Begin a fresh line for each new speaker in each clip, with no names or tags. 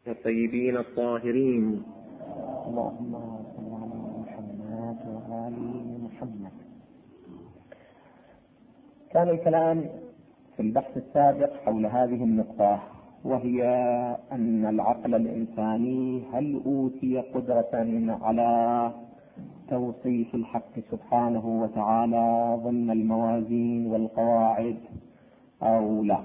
الطيبين الطاهرين.
اللهم صل على محمد وآل محمد. كان الكلام في البحث السابق حول هذه النقطة، وهي أن العقل الإنساني هل أوتي قدرة على توصيف الحق سبحانه وتعالى ضمن الموازين والقواعد أو لا؟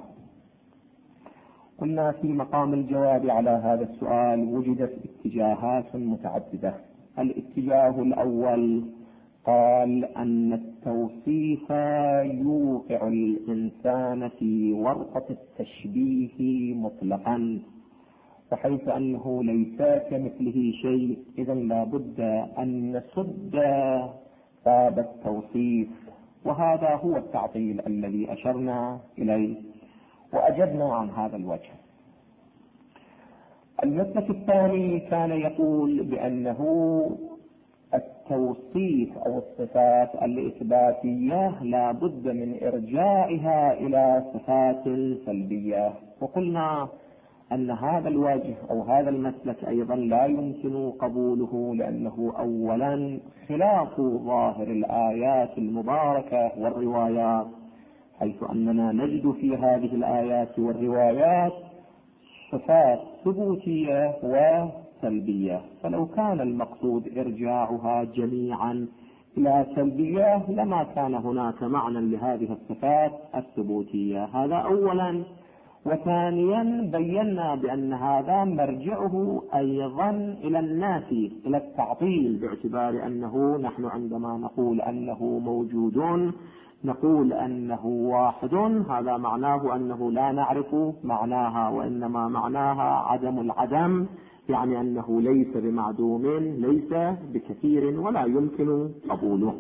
قلنا في مقام الجواب على هذا السؤال وجدت اتجاهات متعددة. الاتجاه الأول قال أن التوصيف يوقع الإنسان في ورطة التشبيه مطلقا، وحيث أنه ليس كمثله شيء إذن لا بد أن نسد باب التوصيف، وهذا هو التعطيل الذي أشرنا إليه وأجبنا عن هذا الوجه. المسلك الثاني كان يقول بأنه التوصيف أو الصفات الإثباتية لا بد من إرجاعها إلى صفات سلبية، وقلنا أن هذا الوجه أو هذا المسلك أيضا لا يمكن قبوله، لأنه أولا خلاف ظاهر الآيات المباركة والروايات، حيث أننا نجد في هذه الآيات والروايات صفات ثبوتية وسلبية، فلو كان المقصود إرجاعها جميعا إلى سلبية لما كان هناك معنى لهذه الصفات الثبوتية. هذا أولا. وثانيا بينا بأن هذا مرجعه أيضا إلى النافي، إلى التعطيل، باعتبار أنه نحن عندما نقول أنه موجود نقول أنه واحد، هذا معناه أنه لا نعرف معناها، وإنما معناها عدم العدم، يعني أنه ليس بمعدوم ليس بكثير ولا يمكن قبوله.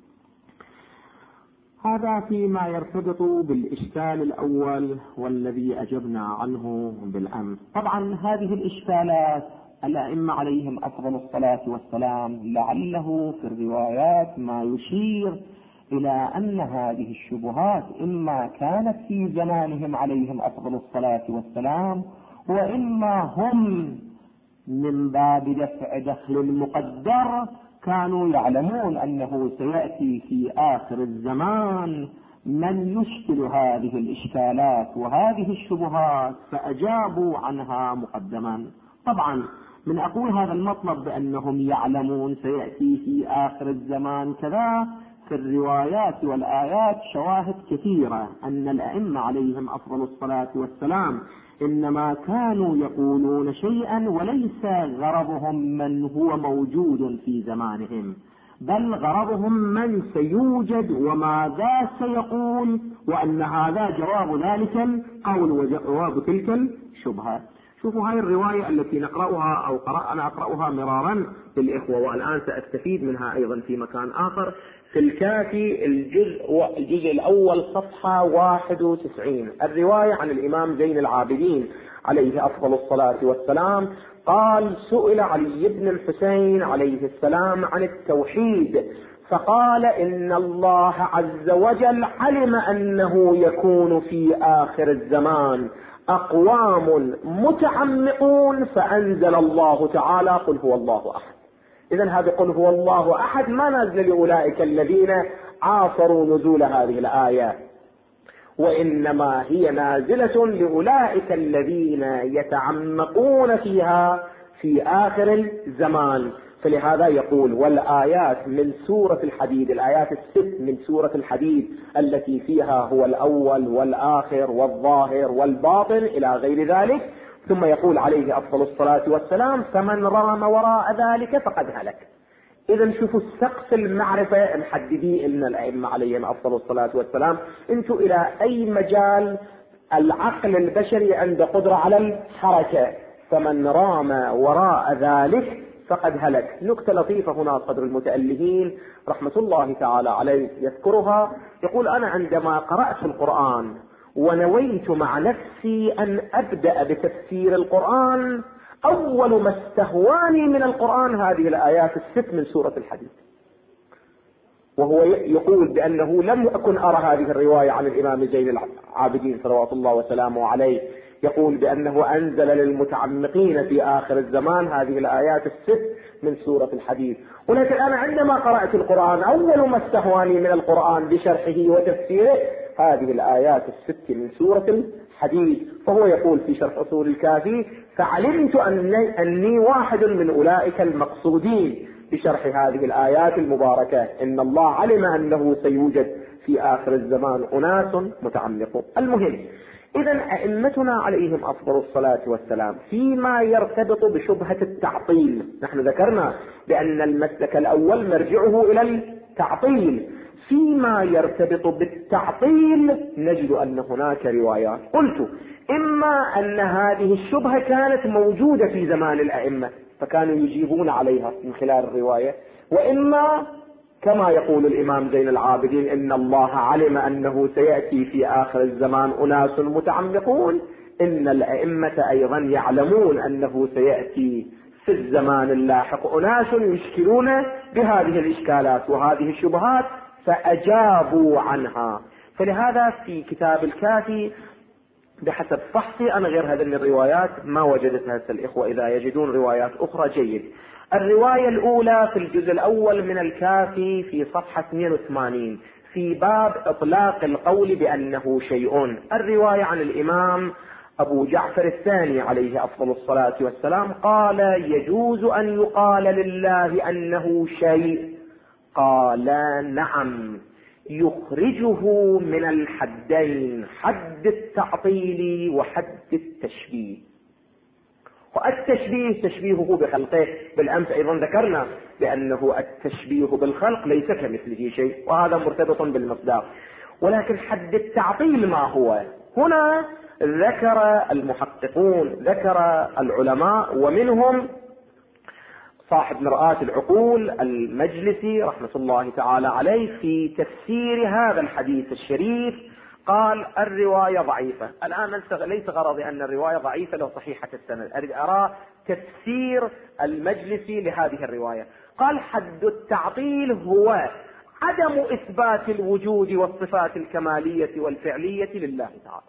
هذا فيما يرتبط بالإشكال الأول والذي أجبنا عنه بالأمس. طبعا هذه الإشكالات الأئمة عليهم أفضل الصلاة والسلام لعله في الروايات ما يشير إلى أن هذه الشبهات إما كانت في زمانهم عليهم أفضل الصلاة والسلام، وإما هم من باب دفع دخل مقدر كانوا يعلمون أنه سيأتي في آخر الزمان من يشكل هذه الإشكالات وهذه الشبهات فأجابوا عنها مقدما. طبعا من أقول هذا المطلب بأنهم يعلمون سيأتي في آخر الزمان كذا، في الروايات والآيات شواهد كثيرة أن الأئمة عليهم أفضل الصلاة والسلام إنما كانوا يقولون شيئا وليس غرضهم من هو موجود في زمانهم، بل غرضهم من سيوجد وماذا سيقول، وأن هذا جواب ذلك القول وجواب تلك الشبهة. شوفوا هاي الرواية التي نقرأها أو أنا أقرأها مرارا للإخوة، والآن سأستفيد منها أيضا في مكان آخر في الكافي الجزء الأول صفحة 91. الرواية عن الإمام زين العابدين عليه أفضل الصلاة والسلام قال: سئل علي بن الحسين عليه السلام عن التوحيد فقال: إن الله عز وجل علم أنه يكون في آخر الزمان أقوام متعمقون فأنزل الله تعالى: قل هو الله أحد. إذن هذا قل هو الله أحد ما نزل لأولئك الذين عاصروا نزول هذه الآية، وإنما هي نازلة لأولئك الذين يتعمقون فيها في آخر الزمان. فلهذا يقول: والآيات من سورة الحديد، الآيات الست من سورة الحديد التي فيها هو الأول والآخر والظاهر والباطن إلى غير ذلك. ثم يقول عليه أفضل الصلاة والسلام: فمن رام وراء ذلك فقد هلك. إذن شوفوا السقف المعرفة محددي إن الأئمة عليهم أفضل الصلاة والسلام انتوا إلى أي مجال العقل البشري عنده قدرة على الحركة، فمن رام وراء ذلك فقد هلك. نكتة لطيفة هنا صدر المتألهين رحمة الله تعالى عليه يذكرها، يقول: أنا عندما قرأت القرآن ونويت مع نفسي أن أبدأ بتفسير القرآن، أول ما استهواني من القرآن هذه الآيات الست من سورة الحديد. وهو يقول بأنه لم أكن أرى هذه الرواية عن الإمام زين العابدين صلوات الله وسلامه عليه يقول بأنه أنزل للمتعمقين في آخر الزمان هذه الآيات ال6 من سورة الحديد. ولكن أنا عندما قرأت القرآن أول ما استهواني من القرآن بشرحه وتفسيره هذه الآيات ال6 من سورة الحديد. فهو يقول في شرح أصول الكافي: فعلمت أني واحد من أولئك المقصودين بشرح هذه الآيات المباركة. إن الله علم أنه سيوجد في آخر الزمان أناس متعمقون. المهم، إذا أئمتنا عليهم أفضل الصلاة والسلام فيما يرتبط بشبهة التعطيل، نحن ذكرنا بأن المسلك الأول مرجعه إلى التعطيل، فيما يرتبط بالتعطيل نجد أن هناك روايات. قلت إما أن هذه الشبهة كانت موجودة في زمان الأئمة فكانوا يجيبون عليها من خلال الرواية، وإما كما يقول الإمام زين العابدين: إن الله علم أنه سيأتي في آخر الزمان أناس متعمقون. إن الأئمة أيضا يعلمون أنه سيأتي في الزمان اللاحق أناس يشكلون بهذه الإشكالات وهذه الشبهات فأجابوا عنها. فلهذا في كتاب الكافي بحسب فحصي أنا غير هذه الروايات ما وجدتها الإخوة، إذا يجدون روايات أخرى جيد. الرواية الأولى في الجزء الأول من الكافي في صفحة 82 في باب إطلاق القول بأنه شيء، الرواية عن الإمام أبو جعفر الثاني عليه أفضل الصلاة والسلام قال: يجوز أن يقال لله أنه شيء. قال: نعم، يخرجه من الحدين، حد التعطيل وحد التشبيه. والتشبيه تشبيهه بخلقه، بالأمس أيضا ذكرنا بأنه التشبيه بالخلق ليس كمثله شيء، وهذا مرتبط بالمصداق. ولكن حد التعطيل ما هو؟ هنا ذكر المحققون، ذكر العلماء، ومنهم صاحب مرآة العقول المجلسي رحمة الله تعالى عليه في تفسير هذا الحديث الشريف قال: الرواية ضعيفة. الآن ليس غرضي أن الرواية ضعيفة لو صحيحة السند، أريد أرى تفسير المجلسي لهذه الرواية. قال: حد التعطيل هو عدم إثبات الوجود والصفات الكمالية والفعلية لله تعالى.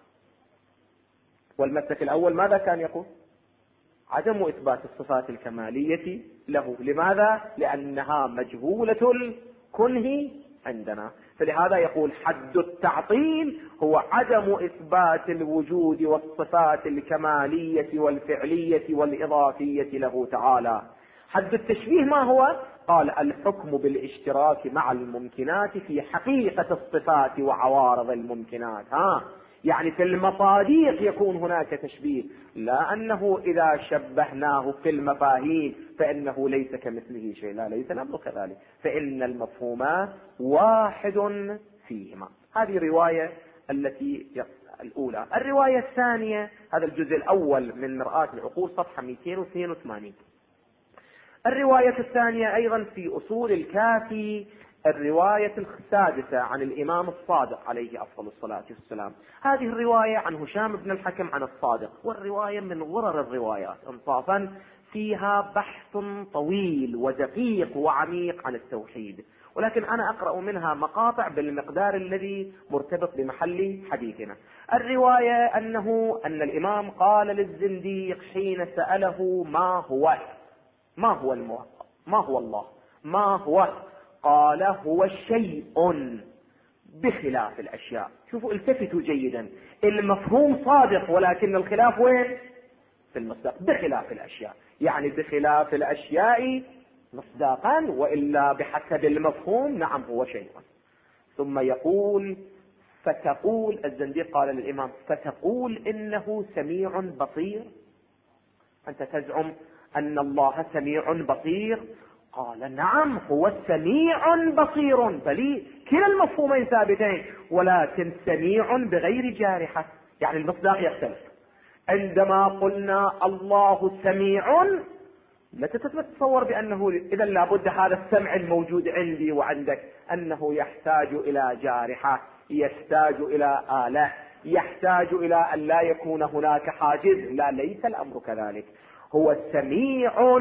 والمسلك الأول ماذا كان يقول؟ عدم إثبات الصفات الكمالية له. لماذا؟ لأنها مجهولة الكنه عندنا. فلهذا يقول حد التعطيل هو عدم إثبات الوجود والصفات الكمالية والفعلية والإضافية له تعالى. حد التشبيه ما هو؟ قال: الحكم بالاشتراك مع الممكنات في حقيقة الصفات وعوارض الممكنات. يعني في المصادق يكون هناك تشبيه، لا أنه إذا شبهناه في المفاهيم فإنه ليس كمثله شيء، لا، ليس الأمر كذلك، فإن المفهومات واحد فيهما. هذه الرواية الأولى. الرواية الثانية هذا الجزء الأول من مرآة العقول صفحة 282. الرواية الثانية أيضا في أصول الكافي الرواية السادسة عن الإمام الصادق عليه أفضل الصلاة والسلام. هذه الرواية عن هشام بن الحكم عن الصادق، والرواية من غرر الروايات انصافا، فيها بحث طويل ودقيق وعميق عن التوحيد، ولكن أنا أقرأ منها مقاطع بالمقدار الذي مرتبط بمحل حديثنا. الرواية أن الإمام قال للزنديق حين سأله: ما هو الله؟ ما هو؟ قال: هو شيء بخلاف الأشياء. شوفوا، التفتوا جيدا، المفهوم صادق ولكن الخلاف وين؟ في المصداق. بخلاف الأشياء يعني بخلاف الأشياء مصداقا، وإلا بحسب المفهوم نعم هو شيء. ثم يقول: فتقول الزنديق قال للإمام: فتقول إنه سميع بصير؟ أنت تزعم أن الله سميع بصير؟ قال: نعم، هو سميع بصير، بل كلا المفهومين ثابتين، ولكن سميع بغير جارحة، يعني المصداق يختلف. عندما قلنا الله سميع لا تتصور بأنه إذا لابد هذا السمع الموجود عندي وعندك أنه يحتاج إلى جارحة، يحتاج إلى آلة، يحتاج إلى أن لا يكون هناك حاجز. لا، ليس الأمر كذلك. هو سميع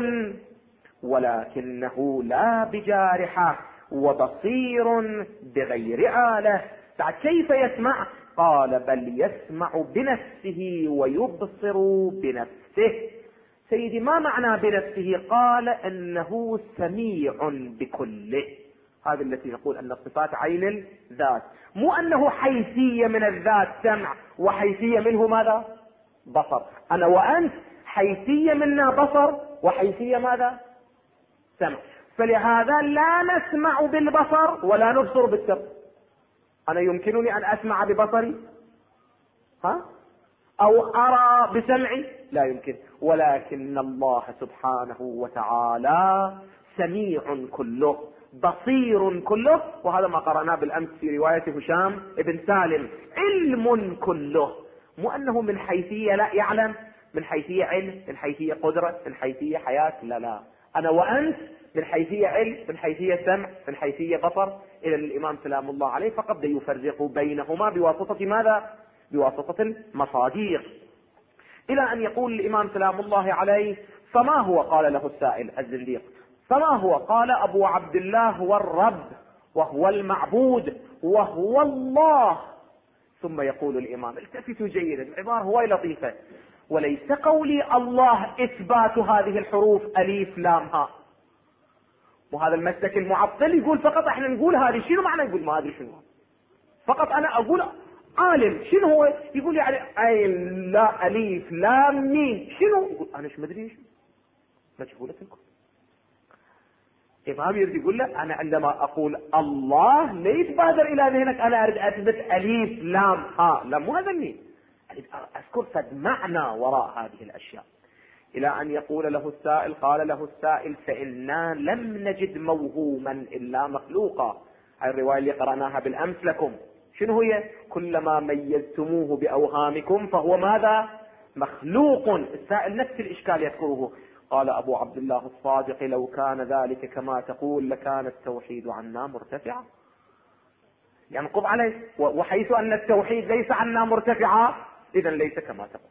ولكنه لا بجارحة، وبصير بغير آلة. كيف يسمع؟ قال بل يسمع بنفسه ويبصر بنفسه. سيدي ما معنى بنفسه؟ قال انه سميع بكله. هذه التي نقول ان الصفات عين الذات، مو انه حيثية من الذات سمع وحيثية منه ماذا؟ بصر. انا وانت حيثية منا بصر وحيثية ماذا؟ سمع. فلهذا لا نسمع بالبصر ولا نبصر بالسمع. انا يمكنني ان اسمع ببصري او ارى بسمعي؟ لا يمكن. ولكن الله سبحانه وتعالى سميع كله بصير كله، وهذا ما قرأناه بالامس في رواية هشام ابن سالم. علم كله، مو انه من حيثية لا يعلم، من حيثية علم، من حيثية قدرة، من حيثية حياة. لا، انا وانت من حيثية علم، من حيثية سمع، من حيثية بصر. اذا الامام سلام الله عليه فقد يفرق بينهما بواسطة ماذا؟ بواسطة المصادر. الى ان يقول الامام سلام الله عليه فما هو؟ قال له السائل الزنديق فما هو؟ قال ابو عبد الله هو الرب وهو المعبود وهو الله. ثم يقول الامام، التفتوا جيدا، العبارة هو لطيفة، وليس قولي الله اثبات هذه الحروف الف لام ها. وهذا المسلك المعطل يقول فقط احنا نقول هذه، شنو معنى؟ يقول ما ادري شنو، فقط انا اقول عالم. شنو هو؟ يقول يعني اي لا الف لام ميم، شنو؟ يقول انا ايش مدري، شنو مجهولة الكل. إمام يريد يقول له أنا عندما أقول الله لا يتبادر إلى ذهنك أنا أريد أثبت أليف لام ها، لا مو هذا مني، أريد أذكر فد معنى وراء هذه الأشياء. إلى أن يقول له السائل، قال له السائل فإنا لم نجد موهوما إلا مخلوقا. الرواية اللي قرأناها بالأمس لكم شنو هي؟ كلما ميزتموه بأوهامكم فهو ماذا؟ مخلوق. السائل نفس الإشكال يذكره. قال أبو عبد الله الصادق لو كان ذلك كما تقول لكان التوحيد عنا مرتفعا. ينقض عليه، وحيث أن التوحيد ليس عنا مرتفعا إذا ليس كما تقول.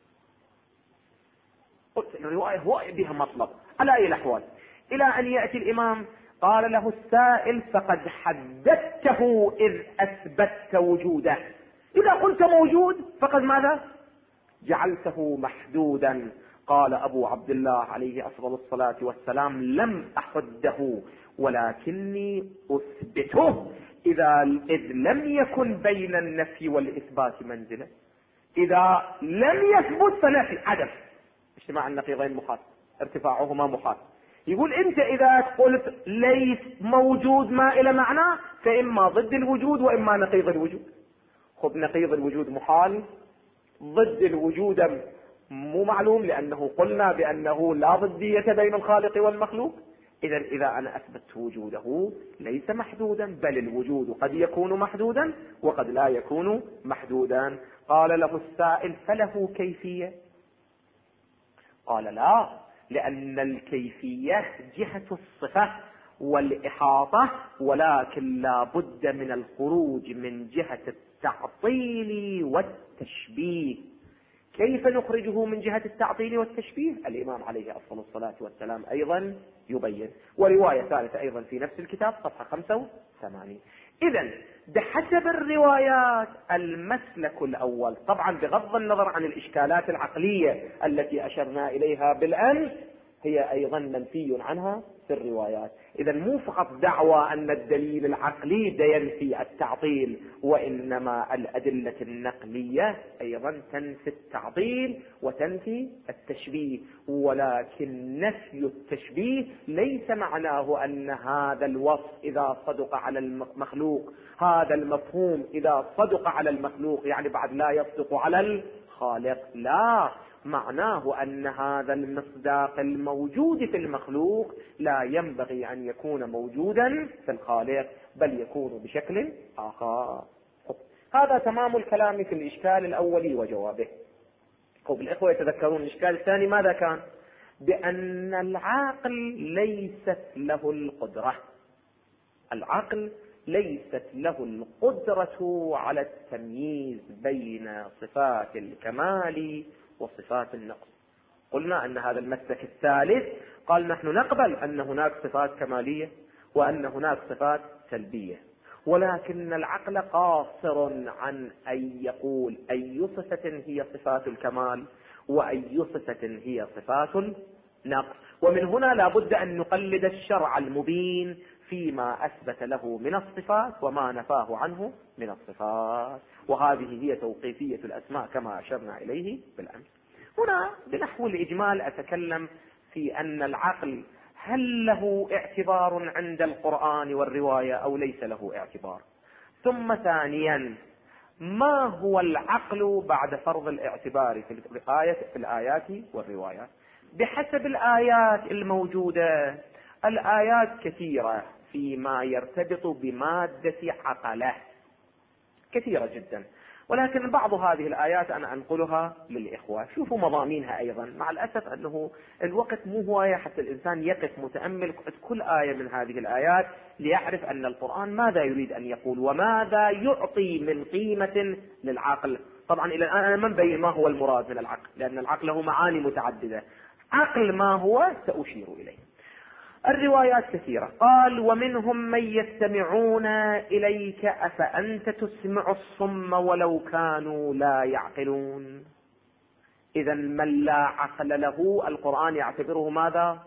قلت الرواية هو بها مطلب على أي الأحوال. إلى أن يأتي الإمام قال له السائل فقد حددته إذ أثبتت وجوده. إذا قلت موجود فقد ماذا؟ جعلته محدودا. قال أبو عبد الله عليه أفضل الصلاة والسلام لم أحده ولكني أثبته إذ لم يكن بين النفي والإثبات منزلة. إذا لم يثبت فنفي عدم، اجتماع النقيضين محال، ارتفاعهما محال. يقول أنت إذا قلت ليس موجود ما إلى معنى فإما ضد الوجود وإما نقيض الوجود. خذ نقيض الوجود محال، ضد الوجود مو معلوم، لأنه قلنا بأنه لا ضدية بين الخالق والمخلوق. إذا أنا أثبت وجوده ليس محدودا، بل الوجود قد يكون محدودا وقد لا يكون محدودا. قال له السائل فله كيفية؟ قال لا، لأن الكيفية جهة الصفة والإحاطة، ولكن لا بد من الخروج من جهة التعطيل والتشبيه. كيف نخرجه من جهة التعطيل والتشبيه؟ الإمام عليه أفضل الصلاة والسلام أيضا يبين، ورواية ثالثة أيضا في نفس الكتاب صفحة 85. إذن بحسب الروايات المسلك الأول، طبعا بغض النظر عن الإشكالات العقلية التي أشرنا إليها بالأمس، هي أيضا منفي عنها في الروايات. إذا مو فقط دعوى أن الدليل العقلي ينفي التعطيل، وإنما الأدلة النقلية أيضا تنفي التعطيل وتنفي التشبيه. ولكن نفي التشبيه ليس معناه أن هذا الوصف إذا صدق على المخلوق، هذا المفهوم إذا صدق على المخلوق يعني بعد لا يصدق على الخالق. لا، معناه أن هذا المصداق الموجود في المخلوق لا ينبغي أن يكون موجودا في الخالق، بل يكون بشكل آخر. هذا تمام الكلام في الإشكال الأولي وجوابه. الإخوة يتذكرون الإشكال الثاني ماذا كان؟ بأن العقل ليست له القدرة، العقل ليست له القدرة على التمييز بين صفات الكمال وصفات النقص. قلنا أن هذا المسلك الثالث قال نحن نقبل أن هناك صفات كمالية وأن هناك صفات سلبية، ولكن العقل قاصر عن أن يقول أي صفة هي صفات الكمال وأي صفة هي صفات النقص. ومن هنا لا بد أن نقلد الشرع المبين فيما أثبت له من الصفات وما نفاه عنه من الصفات، وهذه هي توقيفية الأسماء كما أشرنا إليه بالأمس. هنا بنحو الإجمال أتكلم في أن العقل هل له اعتبار عند القرآن والرواية أو ليس له اعتبار. ثم ثانيا، ما هو العقل بعد فرض الاعتبار في الآيات والروايات؟ بحسب الآيات الموجودة، الآيات كثيرة فيما يرتبط بمادة عقله، كثيرة جدا، ولكن بعض هذه الآيات أنا أنقلها للإخوة. شوفوا مضامينها أيضا، مع الأسف أنه الوقت مو هواية حتى الإنسان يقف متأمل كل آية من هذه الآيات ليعرف أن القرآن ماذا يريد أن يقول وماذا يعطي من قيمة للعقل. طبعا إلى الآن أنا ما مبين ما هو المراد من العقل، لأن العقل له معاني متعددة. عقل ما هو سأشير إليه. الروايات كثيرة. قال: ومنهم من يستمعون إليك أفأنت تسمع الصم ولو كانوا لا يعقلون. إذا من لا عقل له القرآن يعتبره ماذا؟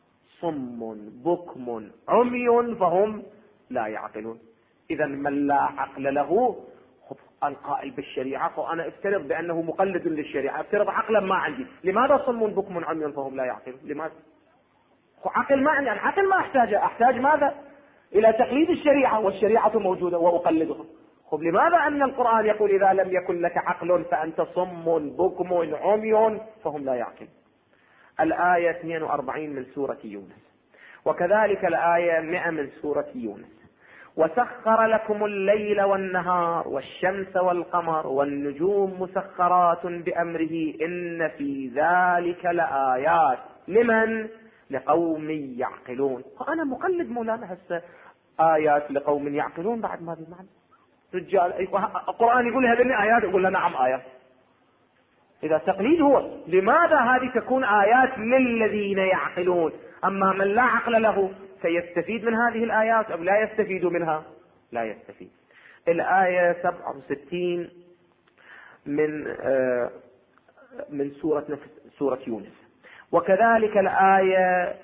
صم بكم عمي فهم لا يعقلون. إذا من لا عقل له القائل بالشريعة، فأنا افترض بأنه مقلد للشريعة، افترض عقلا ما عندي. لماذا صم بكم عمي فهم لا يعقلون؟ لماذا؟ عقل ما عندي، عقل ما أحتاج ماذا؟ إلى تقليد الشريعة، والشريعة موجودة وأقلدها. لماذا أن القرآن يقول إذا لم يكن لك عقل فأنت صم بكم عمي فهم لا يعقلون؟ الآية 42 من سورة يونس، وكذلك الآية 100 من سورة يونس: وسخر لكم الليل والنهار والشمس والقمر والنجوم مسخرات بأمره إن في ذلك لآيات لمن؟ لقوم يعقلون. فأنا مقلد مولانا هسه آيات لقوم يعقلون بعد ما بمعنى رجال القرآن يقول هذه آيات، يقول له نعم آيات. إذا تقليد هو، لماذا هذه تكون آيات للذين يعقلون؟ أما من لا عقل له سيستفيد من هذه الآيات أو لا يستفيد منها؟ لا يستفيد. الآية 67 من سورة يونس، وكذلك الآية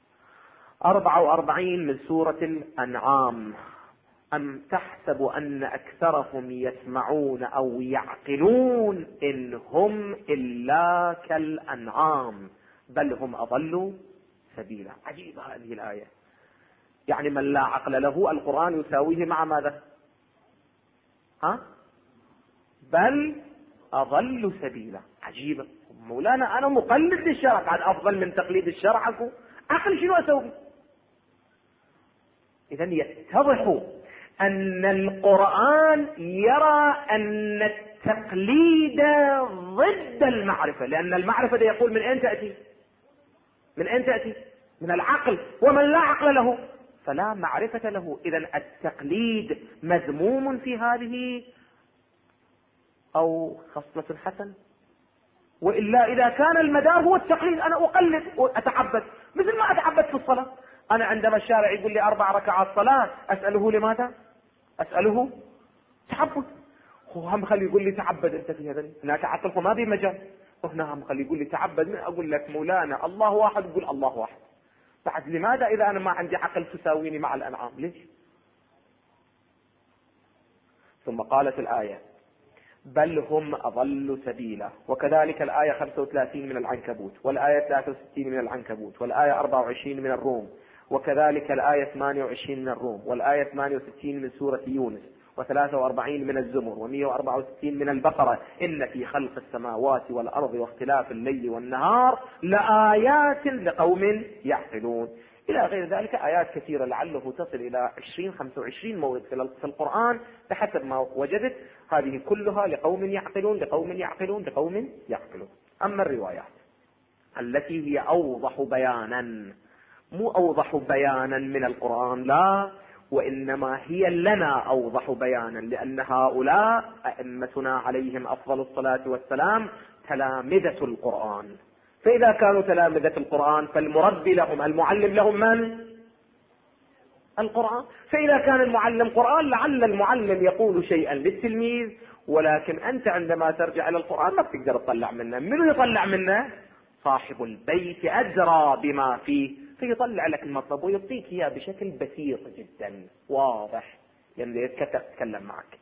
44 من سورة الأنعام: أم تحسب أن أكثرهم يسمعون أو يعقلون إن هم إلا كالأنعام بل هم أضلوا سبيلا. عجيبة هذه الآية. يعني من لا عقل له القرآن يساويه مع ماذا؟ بل أضلوا سبيلا. عجيبة. مولانا أنا مقلد للشرع، قاعد أفضل من تقليد الشرع. عقل شنو أسوي؟ إذن يتضح أن القرآن يرى أن التقليد ضد المعرفة، لأن المعرفة ده يقول من أين تأتي؟ من أين تأتي؟ من العقل، ومن لا عقل له فلا معرفة له. إذن التقليد مذموم في هذه أو خصلة حسنة؟ وإلا إذا كان المدار هو التقليد أنا أقلد وأتعبد، مثل ما أتعبد في الصلاة. أنا عندما الشارع يقول لي 4 ركعات صلاة أسأله لماذا؟ أسأله تعبد. هم خلي يقول لي تعبد أنت في هذا، هناك عقل ما بي مجال. وهنا هم خلي يقول لي تعبد، من أقول لك مولانا الله واحد، يقول الله واحد. بعد لماذا إذا أنا ما عندي عقل تساويني مع الأنعام؟ ليش؟ ثم قالت الآية: بل هم أضلوا سبيلا. وكذلك الآية 35 من العنكبوت، والآية 63 من العنكبوت، والآية 24 من الروم، وكذلك الآية 28 من الروم، والآية 68 من سورة يونس، و43 من الزمر، و164 من البقرة: إن في خلق السماوات والأرض واختلاف الليل والنهار لآيات لقوم يعقلون. إلى غير ذلك آيات كثيرة لعله تصل إلى 20-25 موضع في القرآن بحسب ما وجدت. هذه كلها لقوم يعقلون لقوم يعقلون لقوم يعقلون. أما الروايات التي هي أوضح بيانا، مو أوضح بيانا من القرآن، لا، وإنما هي لنا أوضح بيانا، لأن هؤلاء أئمتنا عليهم أفضل الصلاة والسلام تلامذة القرآن. فإذا كانوا تلامذة القرآن فالمربي لهم المعلم لهم من؟ القرآن. فإذا كان المعلم قرآن لعل المعلم يقول شيئا للتلميذ، ولكن أنت عندما ترجع إلى القرآن ما بتقدر تطلع منه. منو يطلع منه؟ صاحب البيت أدرى بما فيه، فيطلع لك المطلب ويعطيك إياه بشكل بسيط جدا واضح، يعني يتكلم معك.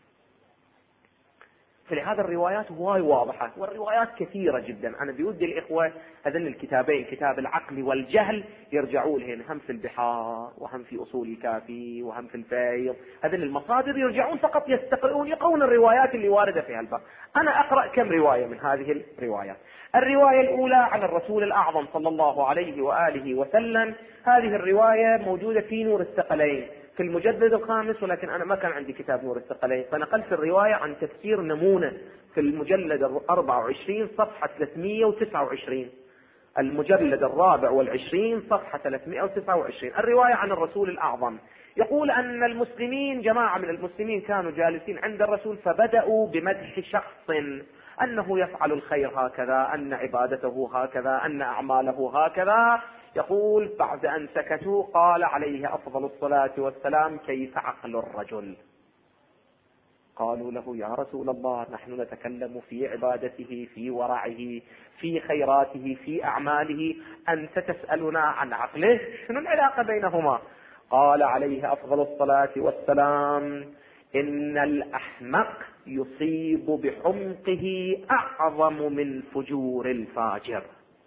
فلهذا الروايات هواي واضحة، والروايات كثيرة جدا. أنا بودي الإخوة هذين الكتابين، كتاب العقل والجهل، يرجعوا لهن، هم في البحار وهم في أصول الكافي وهم في الفيض. هذين المصادر يرجعون فقط يستقرؤون، يقرؤون الروايات اللي واردة في هالباب. أنا أقرأ كم رواية من هذه الروايات. الرواية الأولى عن الرسول الأعظم صلى الله عليه وآله وسلم. هذه الرواية موجودة في نور الثقلين في المجلد الخامس، ولكن أنا ما كان عندي كتاب نور الثقلين، فنقلت الرواية عن تفسير نمونة في المجلد 24 صفحة 329. المجلد 24 صفحة 329. الرواية عن الرسول الأعظم يقول أن المسلمين، جماعة من المسلمين كانوا جالسين عند الرسول، فبدأوا بمدح شخص، أنه يفعل الخير هكذا، أن عبادته هكذا، أن أعماله هكذا. يقول بعد أن سكتوا قال عليه أفضل الصلاة والسلام: كيف عقل الرجل؟ قالوا له: يا رسول الله، نحن نتكلم في عبادته، في ورعه، في خيراته، في أعماله، أنت تسألنا عن عقله؟ شنو العلاقة بينهما؟ قال عليه أفضل الصلاة والسلام: إن الأحمق يصيب بحمقه أعظم من فجور الفاجر.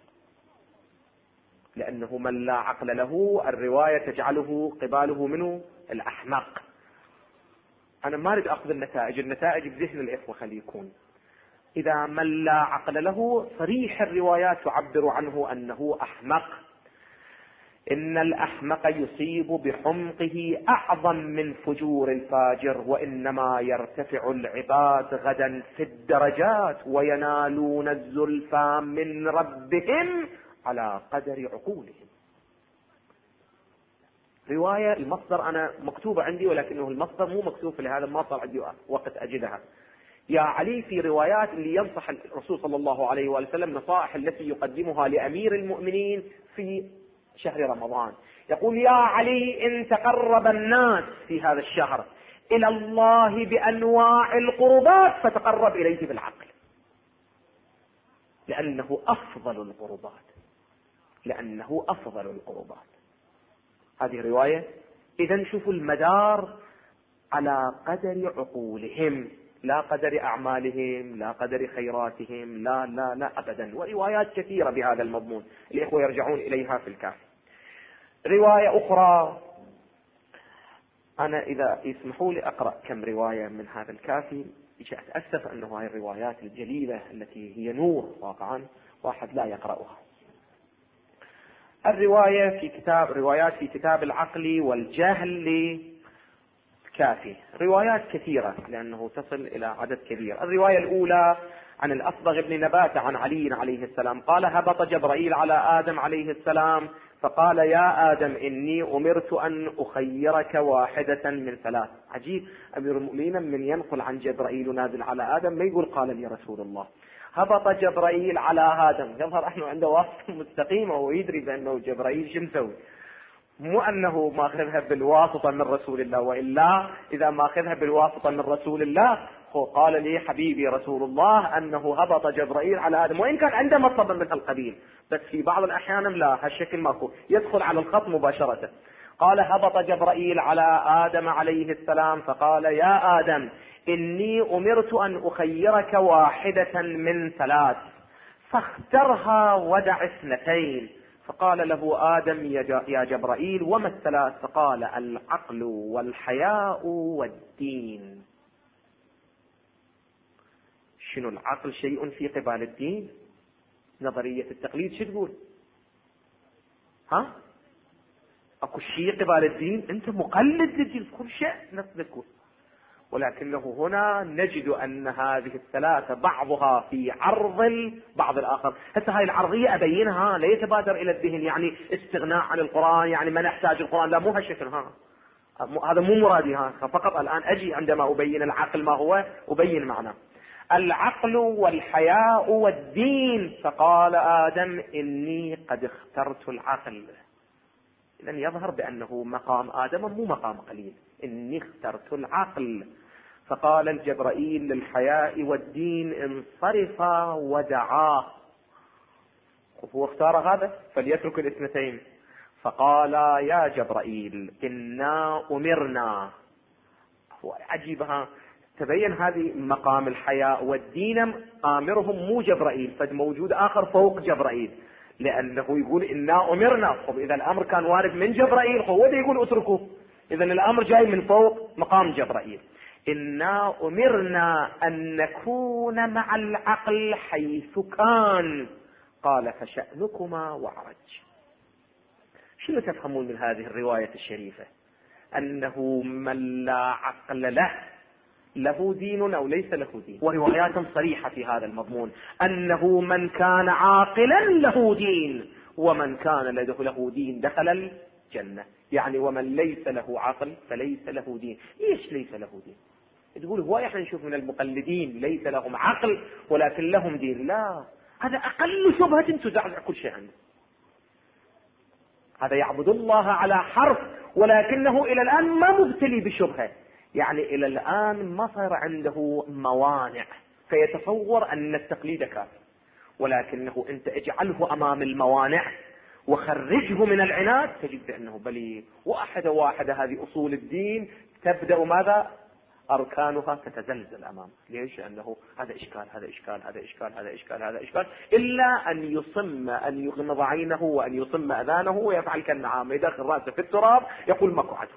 لأنه من لا عقل له الرواية تجعله قباله منه الأحمق. أنا ما أريد أخذ النتائج بذهن الإخوة، خلي يكون إذا من لا عقل له صريح الروايات تعبر عنه أنه أحمق. إن الأحمق يصيب بحمقه أعظم من فجور الفاجر، وإنما يرتفع العباد غدا في الدرجات وينالون الزلفى من ربهم على قدر عقولهم. رواية المصدر أنا مكتوبة عندي، ولكنه المصدر مو مكتوب، لهذا ما صار عندي وقت أجدها. يا علي في روايات اللي ينصح الرسول صلى الله عليه وسلم نصائح التي يقدمها لأمير المؤمنين في شهر رمضان. يقول: يا علي، إن تقرب الناس في هذا الشهر إلى الله بأنواع القربات فتقرب إليه بالعقل، لأنه أفضل القربات، لأنه أفضل القربات. هذه رواية. إذن شوفوا المدار على قدر عقولهم، لا قدر أعمالهم، لا قدر خيراتهم، لا لا لا أبدا. وروايات كثيرة بهذا المضمون الإخوة يرجعون إليها في الكافي. رواية أخرى، أنا إذا يسمحوا لي أقرأ كم رواية من هذا الكافي. أتأسف أنه هذه الروايات الجليلة التي هي نور واقعا واحد لا يقرأها. الرواية في كتاب روايات في كتاب العقل والجهل لكافي، روايات كثيرة لأنه تصل إلى عدد كبير. الرواية الأولى عن الأصبغ بن نباتة عن علي عليه السلام قال: هبط جبرائيل على آدم عليه السلام فقال: يا آدم، إني أمرت أن أخيرك واحدة من ثلاث. عجيب، أمير المؤمنين من ينقل عن جبرائيل نازل على آدم ما يقول قال لي رسول الله. هبط جبرائيل على آدم، يظهر أنه عنده واسطة مستقيمة ويدري بأنه جبرائيل شو مسوي، مو أنه ماخذها بالواسطة من رسول الله، وإلا إذا ماخذها بالواسطة من رسول الله هو قال لي حبيبي رسول الله أنه هبط جبرائيل على آدم، وإن كان عنده مطلب من هالقبيل، بس في بعض الأحيان لا، هالشكل ماكو، يدخل على الخط مباشرة. قال: هبط جبرائيل على آدم عليه السلام فقال: يا آدم، إني أمرت أن أخيرك واحدة من ثلاث فاخترها ودع اثنتين. فقال له آدم: يا جبرائيل، وما الثلاث؟ فقال: العقل والحياء والدين. شنو العقل؟ شيء في قبال الدين. نظرية التقليد شو تقول؟ اكو شيء قبال الدين، انت مقلد للدين كل شيء نقول. ولكنه هنا نجد أن هذه الثلاثة بعضها في عرض بعض الآخر. هسه هاي العرضية أبينها، لا يتبادر إلى الذهن يعني استغناء عن القرآن، يعني ما نحتاج القرآن، لا، مو هالشكل، هذا مو مرادي. فقط الآن أجي عندما أبين العقل ما هو أبين معناه. العقل والحياء والدين. فقال آدم: إني قد اخترت العقل. إذن يظهر بأنه مقام آدم مو مقام قليل. إني اخترت العقل. فقال الجبرائيل للحياء والدين انصرفا ودعاه. هو اختار هذا فليترك الاثنتين. فقال يا جبرائيل إنا أمرنا. هو عجيبها تبين هذه مقام الحياء والدين آمرهم مو جبرائيل، فموجود آخر فوق جبرائيل، لأنه يقول إنا أمرنا. طب إذا الأمر كان وارد من جبرائيل هو ده يقول اتركوه، إذا الأمر جاي من فوق مقام جبرائيل. إنا أمرنا أن نكون مع العقل حيث كان. قال فشأنكما وعرج. شنو تفهمون من هذه الرواية الشريفة؟ أنه من لا عقل له دين أو ليس له دين. وروايات صريحة في هذا المضمون أنه من كان عاقلا له دين، ومن كان له دين دخل الجنة. يعني ومن ليس له عقل فليس له دين. إيش ليس له دين؟ تقول هواية احنا نشوف من المقلدين ليس لهم عقل ولكن لهم دين. لا، هذا أقل شبهة تزعزع كل شيء عنه. هذا يعبد الله على حرف، ولكنه إلى الآن ما مبتلي بشبهة. يعني إلى الآن ما صار عنده موانع فيتصور أن التقليد كافي، ولكنه أنت اجعله أمام الموانع وخرجه من العناد تجد أنه بلي واحدة واحدة. هذه أصول الدين تبدأ ماذا؟ أركانها تتزلزل أمامه. ليش؟ لأنه هذا إشكال هذا إشكال هذا إشكال هذا إشكال هذا إشكال، إلا أن يصم أن يغمض عينه وأن يصم أذانه ويفعل كالنعام، يدخل رأسه في التراب يقول ماكو عدو.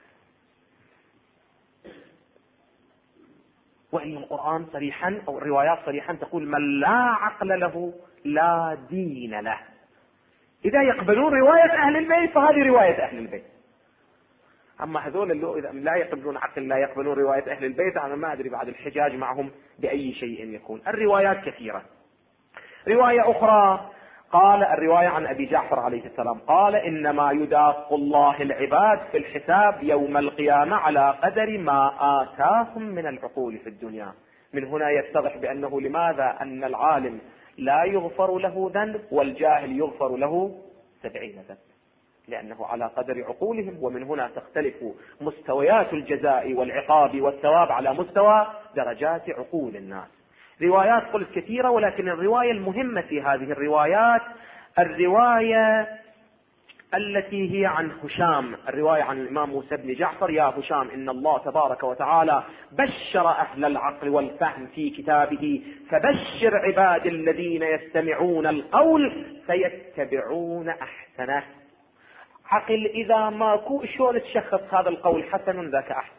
وإن القرآن صريحا أو الروايات صريحا تقول من لا عقل له لا دين له. إذا يقبلون رواية أهل البيت فهذه رواية أهل البيت. أما هذول اللي إذا لا يقبلون عقل لا يقبلون رواية أهل البيت، أنا ما أدري بعد الحجاج معهم بأي شيء يكون. الروايات كثيرة. رواية أخرى قال الرواية عن أبي جعفر عليه السلام قال إنما يداق الله العباد في الحساب يوم القيامة على قدر ما آتاهم من العقول في الدنيا. من هنا يتضح بأنه لماذا أن العالم لا يغفر له ذنب والجاهل يغفر له 70 ذنب، لأنه على قدر عقولهم. ومن هنا تختلف مستويات الجزاء والعقاب والثواب على مستوى درجات عقول الناس. روايات قلت كثيرة، ولكن الرواية المهمة في هذه الروايات الرواية التي هي عن هشام، الرواية عن الإمام موسى بن جعفر: يا هشام إن الله تبارك وتعالى بشر أهل العقل والفهم في كتابه، فبشر عباد الذين يستمعون القول فيتبعون أحسنه. عقل إذا ماكو شلون تشخص هذا القول حسن ذاك أحسن؟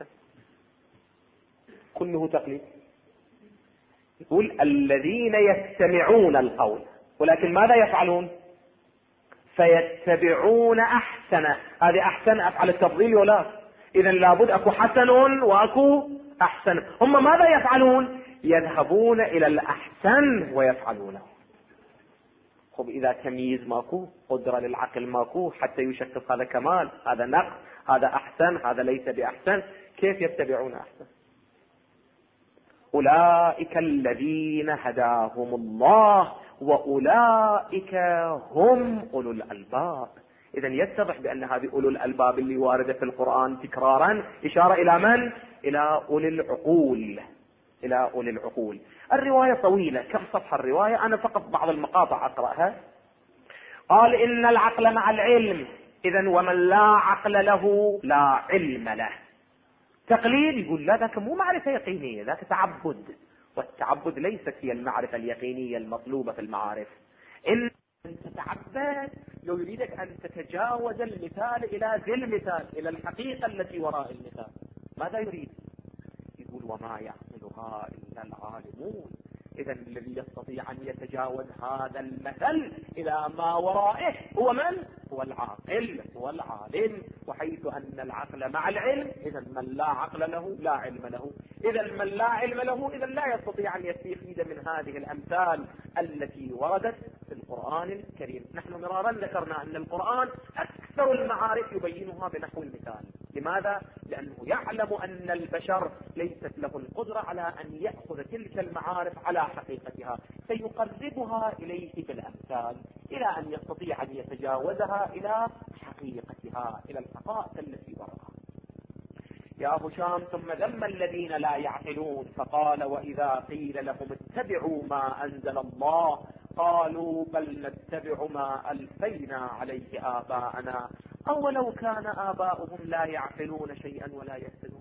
كله تقليد. يقول الذين يستمعون القول، ولكن ماذا يفعلون؟ فيتبعون أحسنه. هذه أحسن أفعل التفضيل ولا؟ إذن لابد أكو حسن وأكو أحسن. هم ماذا يفعلون؟ يذهبون إلى الأحسن ويفعلونه. خب إذا تمييز ماكو، قدرة للعقل ماكو حتى يشخص هذا كمال، هذا نقص، هذا أحسن، هذا ليس بأحسن، كيف يتبعون أحسن؟ أولئك الذين هداهم الله وأولئك هم أولو الألباب. إذن يتضح بأن هذه أولو الألباب اللي واردة في القرآن تكرارا إشارة إلى من؟ إلى أولي العقول، إلى أولي العقول. الرواية طويلة، كم صفحة الرواية؟ أنا فقط بعض المقاطع أقرأها. قال إن العقل مع العلم، إذن ومن لا عقل له لا علم له. تقليد يقول لا، ذاك مو معرفة يقينية، ذاك تعبد، والتعبد ليست هي المعرفة اليقينية المطلوبة في المعارف. إن تتعبد لو يريدك أن تتجاوز المثال إلى ذي المثال، إلى الحقيقة التي وراء المثال، ماذا يريد؟ يقول وما يعقلها إلا العالمون. إذا الذي يستطيع أن يتجاوز هذا المثل إلى ما ورائه هو من؟ هو العاقل، هو العالم. وحيث أن العقل مع العلم، إذا من لا عقل له لا علم له. إذا من لا علم له إذا لا يستطيع أن يستفيد من هذه الأمثال التي وردت في القرآن الكريم. نحن مرارا ذكرنا أن القرآن أكثر المعارف يبينها بنحو المثال. لماذا؟ لأنه يعلم أن البشر ليست له القدرة على أن يأخذ تلك المعارف على حقيقتها، سيقربها إليه بالأمثال. إلى أن يستطيع أن يتجاوزها إلى حقيقتها، إلى الحقائق التي وراءها. يا هشام ثم ذم الذين لا يعقلون فقال وإذا قيل لهم اتبعوا ما أنزل الله قالوا بل نتبع ما ألفينا عليه آباءنا أولو كان آباؤهم لا يعقلون شيئا ولا يهتدون.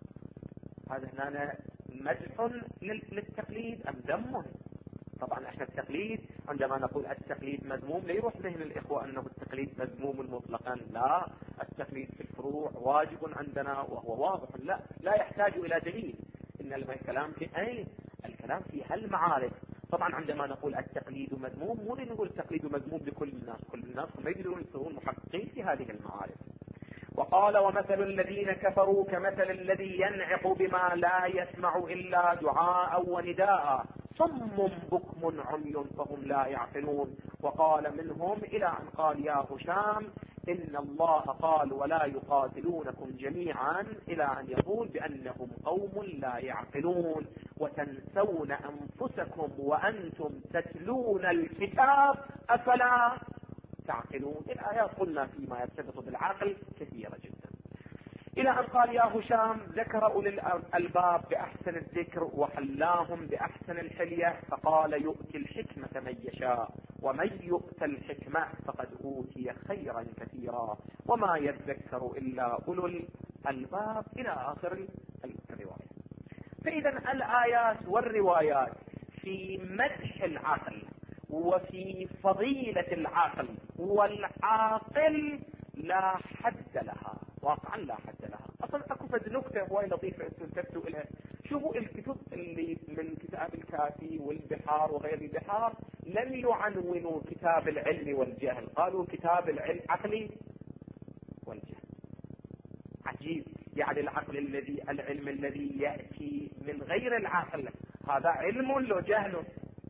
هذا هنا مدح للتقليد أم ذمه؟ طبعا احنا التقليد عندما نقول التقليد مذموم لا يروح ذهن الإخوة أنه التقليد مذموم مطلقا، لا، التقليد في الفروع واجب عندنا وهو واضح، لا يحتاج إلى دليل. إن الكلام في أين؟ الكلام في هالمعارف. طبعا عندما نقول التقليد مذموم مو نقول التقليد مذموم لكل الناس، كل الناس ما يقدرون يصيرون محققين في هذه المعارف. وقال ومثل الذين كفروا كمثل الذي ينعق بما لا يسمع إلا دعاء ونداء صم بكم عمي فهم لا يعقلون. وقال منهم إلى أن قال يا هشام إن الله قال ولا يقاتلونكم جميعا إلى أن يقول بأنهم قوم لا يعقلون وتنسون أنفسكم وأنتم تتلون الكتاب أفلا تعقلون. الآيات قلنا فيما يرتبط بالعقل كثيرة جدا. إلى أن قال يا هشام ذكر أولي الألباب بأحسن الذكر وحلاهم بأحسن الحلية فقال يؤتي الحكمة من يشاء ومن يؤت الحكمة فقد أوتي خيرا كثيرا وما يذكر إلا أولو الألباب إلى آخر الرواية. فإذا الآيات والروايات في مدح العقل وفي فضيلة العقل والعاقل لا حد لها، واقعا لا حد لها. اصلا اكو فد نكته هواي لطيفه استنتبتوا لها. شوفوا الكتب اللي من كتاب الكافي والبحار وغير البحار لم يعنونوا كتاب العلم والجهل، قالوا كتاب العلم عقلي والجهل. عجيب، يعني العلم الذي يأتي من غير العقل هذا علم له جهل،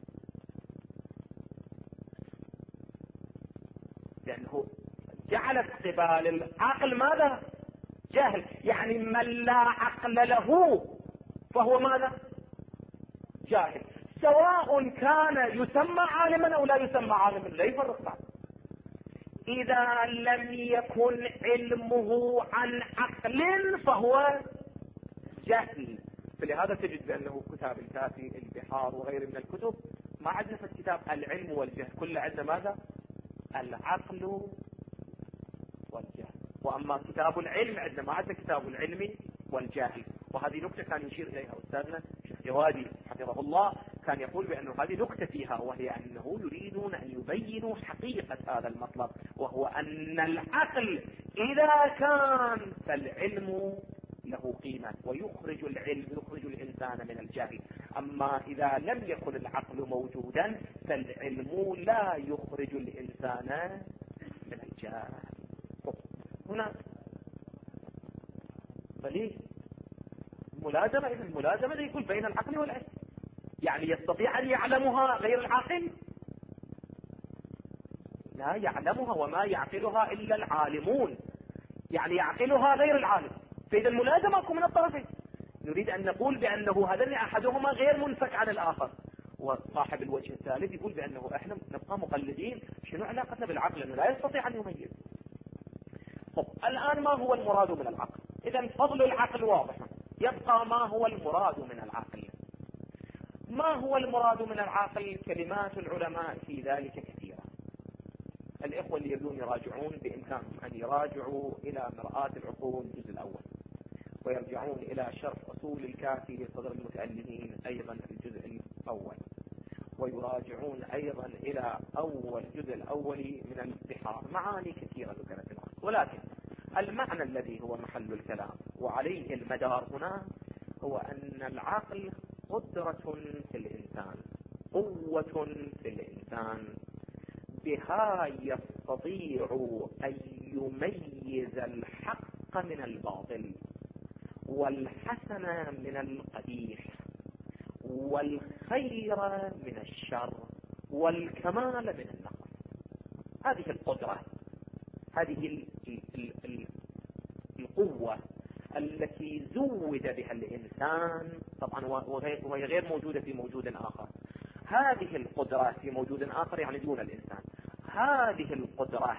لأنه جعلت قبال العقل ماذا؟ جهل. يعني من لا عقل له فهو ماذا؟ جاهل، سواء كان يسمى عالما أو لا يسمى عالما، لا يفرق بعض. إذا لم يكن علمه عن عقل فهو جهل. فلهذا تجد بأنه كتاب الكافي البحار وغيره من الكتب ما عندنا في الكتاب العلم والجهل، كل عندنا ماذا؟ العقل والجهل. وأما كتاب العلم عندنا ما عندنا كتاب العلم والجهل. وهذه نكتة كان يشير إليها أستاذنا الشيخ جوادي حفظه الله، كان يقول بأنه هذه نكتة فيها، وهي أنه يريدون أن يبينوا حقيقة هذا المطلب، وهو أن العقل إذا كان فالعلم له قيمة ويخرج العلم، يخرج الإنسان من الجهل. أما إذا لم يكن العقل موجودا فالعلم لا يخرج الإنسان من الجهل. هنا فليه ملازمة؟ إذا الملازمة يكون بين العقل والعلم، يعني يستطيع أن يعلمها غير العاقل؟ لا يعلمها، وما يعقلها إلا العالمون، يعني يعقلها غير العالم. فإذا الملازمة تكون من الطرفين. نريد أن نقول بأنه هذا أحدهما غير منفك عن الآخر. وصاحب الوجه الثالث يقول بأنه احنا نبقى مقلدين، شنو علاقتنا بالعقل؟ أنه لا يستطيع أن يميز. طب الآن ما هو المراد من العقل؟ إذا فضل العقل واضح، يبقى ما هو المراد من العقل؟ ما هو المراد من العقل؟ كلمات العلماء في ذلك كثيرة. الإخوة اللي يبدون يراجعون بإمكانهم أن يراجعوا إلى مرآة العقول الجزء الأول، ويرجعون إلى شرح أصول الكافي لصدر المتألمين أيضا الجزء الأول، ويراجعون أيضا إلى أول الجزء الأول من البحار. معاني كثيرة ذكرت الآن، ولكن المعنى الذي هو محل الكلام وعليه المدار هنا هو أن العقل قدرة في الإنسان، قوة في الإنسان، بها يستطيع أن يميز الحق من الباطل والحسن من القبيح والخير من الشر والكمال من النقص. هذه القدرة، هذه القوة التي زود بها الإنسان طبعا، وهي غير موجودة في موجود آخر. هذه القدرة في موجود آخر يعني دون الإنسان. هذه القدرة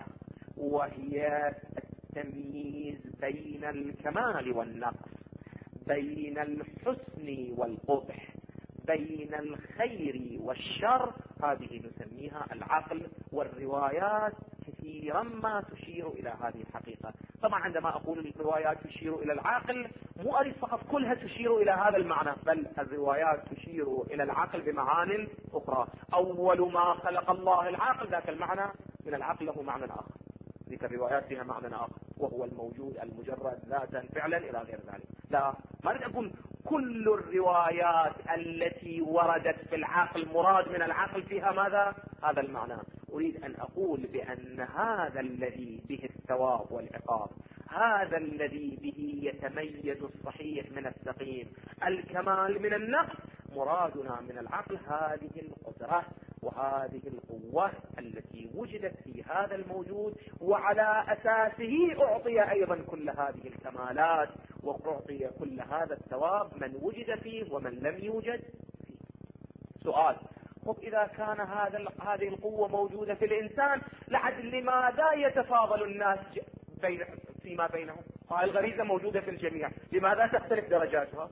وهي التمييز بين الكمال والنقص، بين الحسن والقبح، بين الخير والشر، هذه نسميها العقل. والروايات كثيرا ما تشير إلى هذه الحقيقة. طبعا عندما أقول الروايات تشير إلى العقل، مو أريد فقط كلها تشير إلى هذا المعنى، بل الروايات تشير إلى العقل بمعان أخرى. أول ما خلق الله العقل، ذاك المعنى من العقل له معنى آخر، ذيك الروايات فيها معنى آخر وهو الموجود المجرد ذاتا فعلا إلى غير ذلك. لا، ما أريد أقول كل الروايات التي وردت في العقل مراد من العقل فيها ماذا؟ هذا المعنى. أريد أن أقول بأن هذا الذي به الثواب والعقاب، هذا الذي به يتميز الصحيح من السقيم، الكمال من النقص، مرادنا من العقل هذه القدرة وهذه القوة التي وجدت في هذا الموجود، وعلى أساسه أعطي أيضا كل هذه الكمالات وأعطي كل هذا الثواب من وجد فيه ومن لم يوجد فيه. سؤال: إذا كان هذه القوة موجودة في الإنسان، لعد لماذا يتفاضل الناس فيما بينهم؟ هاي الغريزة موجودة في الجميع، لماذا تختلف درجاتها؟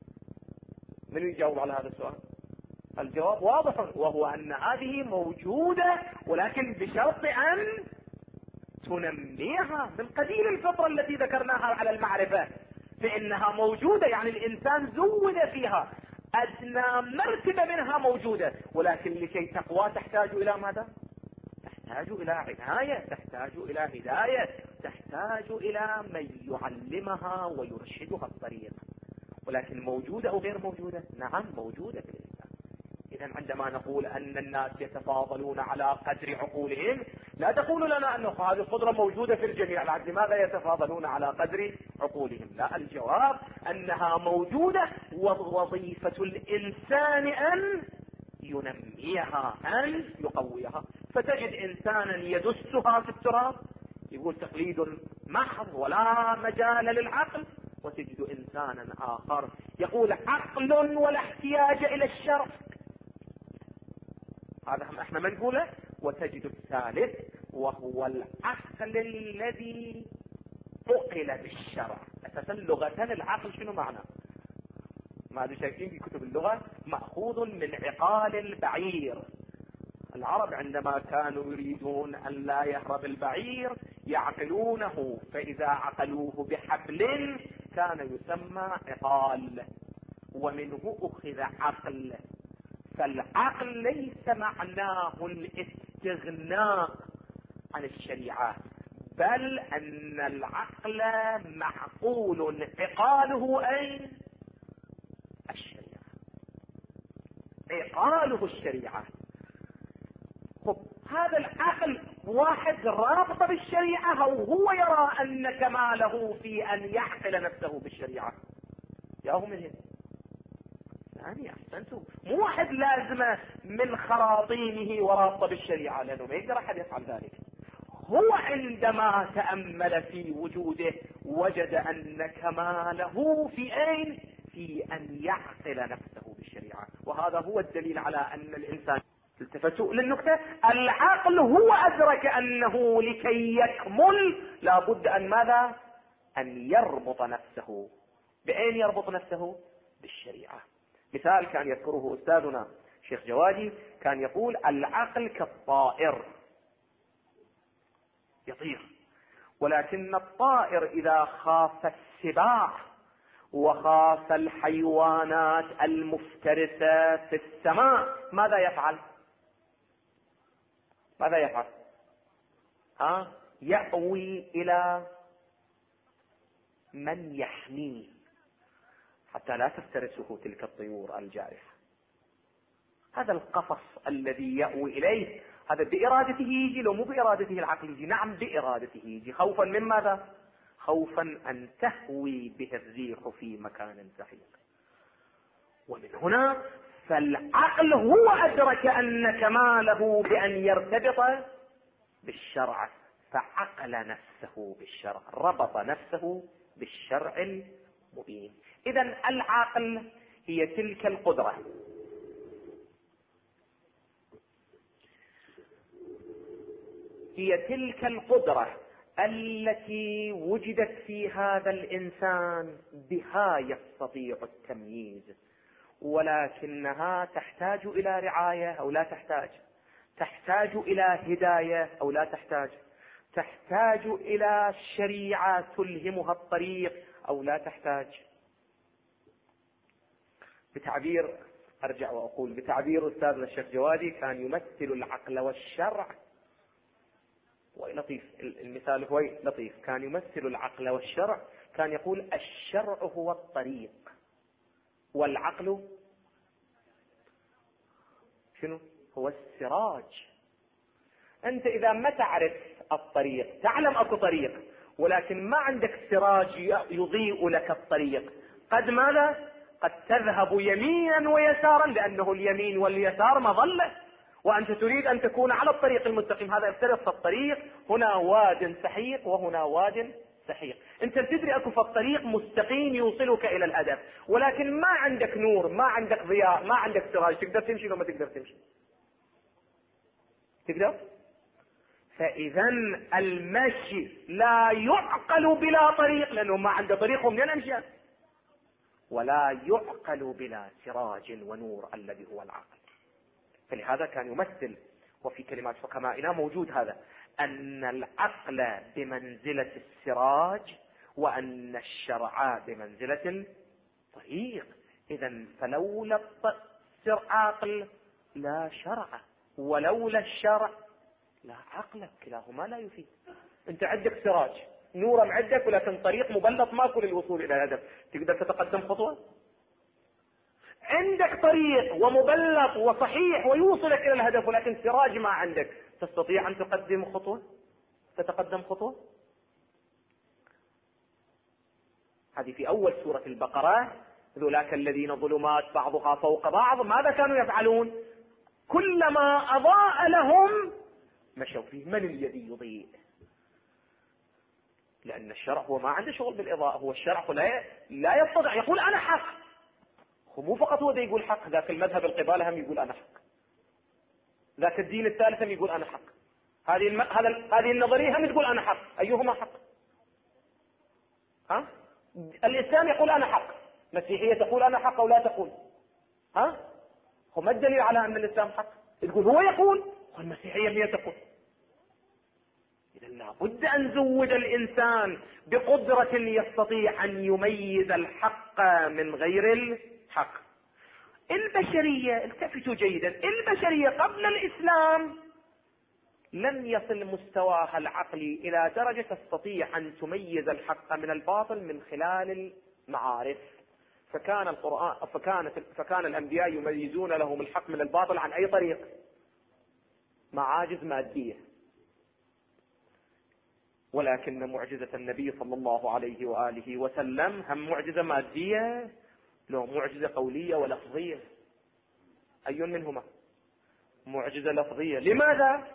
من يجاوب على هذا السؤال؟ الجواب واضح، وهو أن هذه موجودة، ولكن بشرط أن تنميها من قبيل الفطرة التي ذكرناها على المعرفة، فإنها موجودة، يعني الإنسان زود فيها، أدنى مرتبة منها موجودة، ولكن لكي تقوى تحتاج إلى ماذا؟ تحتاج إلى عناية، تحتاج إلى هداية، تحتاج إلى من يعلمها ويرشدها الطريق. ولكن موجودة أو غير موجودة؟ نعم موجودة في الإنسان. إذن عندما نقول أن الناس يتفاضلون على قدر عقولهم، لا تقول لنا أن هذه القدرة موجودة في الجميع، لماذا يتفاضلون على قدر عقولهم؟ لا، الجواب أنها موجودة، ووظيفة الإنسان أن ينميها، أن يقويها. فتجد إنسانا يدسها في التراب، يقول تقليد محض ولا مجال للعقل، وتجد إنسانا آخر يقول عقل ولا احتياج إلى الشرع، هذا احنا ما نقوله. وتجد الثالث وهو العقل الذي عقل بالشرع. اساسا لغة العقل شنو معنى؟ ما ادري شايفين في كتب اللغة مأخوذ من عقال البعير. العرب عندما كانوا يريدون أن لا يهرب البعير يعقلونه، فإذا عقلوه بحبل كان يسمى عقال، ومنه أخذ عقل. فالعقل ليس معناه الاستغناء عن الشريعة، بل أن العقل معقول عقاله أين؟ الشريعة، عقاله الشريعة. هذا العقل واحد رابط بالشريعة، أو هو يرى أن كماله في أن يعقل نفسه بالشريعة؟ ياهم من هنا يعني أحسنتم، مو واحد لازمة من خراطيمه ورابطة بالشريعة، لأنه ما يقدر أحد يفعل ذلك. هو عندما تأمل في وجوده وجد أن كماله في أين؟ في أن يعقل نفسه بالشريعة. وهذا هو الدليل على أن الإنسان، التفتوا للنكتة، العقل هو أدرك أنه لكي يكمل لابد أن ماذا؟ أن يربط نفسه. بأين يربط نفسه؟ بالشريعة. مثال كان يذكره أستاذنا شيخ جوادي، كان يقول العقل كالطائر يطير، ولكن الطائر إذا خاف السباع وخاف الحيوانات المفترسة في السماء ماذا يفعل؟ ماذا يفعل؟ يأوي إلى من يحميه حتى لا تفترسه تلك الطيور الجارحة. هذا القفص الذي يأوي إليه، هذا بإرادته يجي، لو مو بإرادته العقل يجي؟ نعم بإرادته يجي، خوفا من ماذا؟ خوفا أن تهوي به الريح في مكان سحيق. ومن هنا فالعقل هو أدرك أن كماله بأن يرتبط بالشرع، فعقل نفسه بالشرع، ربط نفسه بالشرع المبين. إذن العقل هي تلك القدرة هي تلك القدرة التي وجدت في هذا الإنسان بها يستطيع التمييز، ولكنها تحتاج إلى رعاية أو لا تحتاج، تحتاج إلى هداية أو لا تحتاج، تحتاج إلى شريعة تلهمها الطريق أو لا تحتاج. بتعبير، أرجع وأقول بتعبير أستاذنا الشيخ جوادي، كان يمثل العقل والشرع، ولطيف المثال هو لطيف، كان يمثل العقل والشرع، كان يقول الشرع هو الطريق والعقل شنو؟ هو السراج. أنت إذا ما تعرف الطريق، تعلم أكو طريق ولكن ما عندك سراج يضيء لك الطريق، قد ماذا؟ قد تذهب يمينا ويسارا، لأنه اليمين واليسار مظلة، وأنت تريد أن تكون على الطريق المستقيم، هذا يفترض في الطريق هنا واد سحيق وهنا واد سحيق. أنت تدري أكو في الطريق مستقيم يوصلك إلى الهدف، ولكن ما عندك نور، ما عندك ضياء، ما عندك سراج، تقدر تمشي لو ما تقدر تمشي؟ تقدر؟ فإذا المشي لا يعقل بلا طريق، لأنه ما عنده طريق ومنين أمشي، ولا يعقل بلا سراج ونور الذي هو العقل. فلهذا كان يمثل، وفي كلمات حكمائنا موجود هذا، أن العقل بمنزلة السراج وأن الشرع بمنزلة الطريق. إذا فلولا العقل لا شرع، ولولا الشرع لا عقل، كلاهما لا يفيد. أنت عندك سراج نورا عندك، ولكن طريق مبلط ماكو للوصول إلى الهدف، تقدر تتقدم خطوة؟ عندك طريق ومبلط وصحيح ويوصلك إلى الهدف، ولكن سراج ما عندك، تستطيع أن تقدم خطوة؟ تتقدم خطوة؟ هذه في أول سورة البقرة، ذولاك الذين ظلمات بعضها فوق بعض، ماذا كانوا يفعلون؟ كلما أضاء لهم مشوا فيه. من الذي يضيء؟ لأن الشرع هو ما عنده شغل بالإضاءة، هو الشرع لا يستطيع يقول أنا حق. هو مو فقط هو ده يقول حق، ذاك المذهب القبالة هم يقول أنا حق، ذاك الدين الثالث هم يقول أنا حق، هذه النظرية هم تقول أنا حق. أيهما حق؟ ها؟ الإسلام يقول أنا حق، المسيحية تقول أنا حق أو لا تقول؟ ها؟ هو ما الدليل على أن الإسلام حق؟ تقول هو يقول والمسيحية هي تقول. إذا لابد أن زود الإنسان بقدرة يستطيع أن يميز الحق من غير الحق. البشرية، التفتوا جيدا، البشرية قبل الإسلام لم يصل مستواها العقلي إلى درجة تستطيع أن تميز الحق من الباطل من خلال المعارف. فكان الأنبياء يميزون لهم الحق من الباطل عن أي طريق؟ معاجز مادية. ولكن معجزة النبي صلى الله عليه وآله وسلم هم معجزة مادية لو معجزة قولية ولفظية؟ أي منهما؟ معجزة لفظية. لماذا؟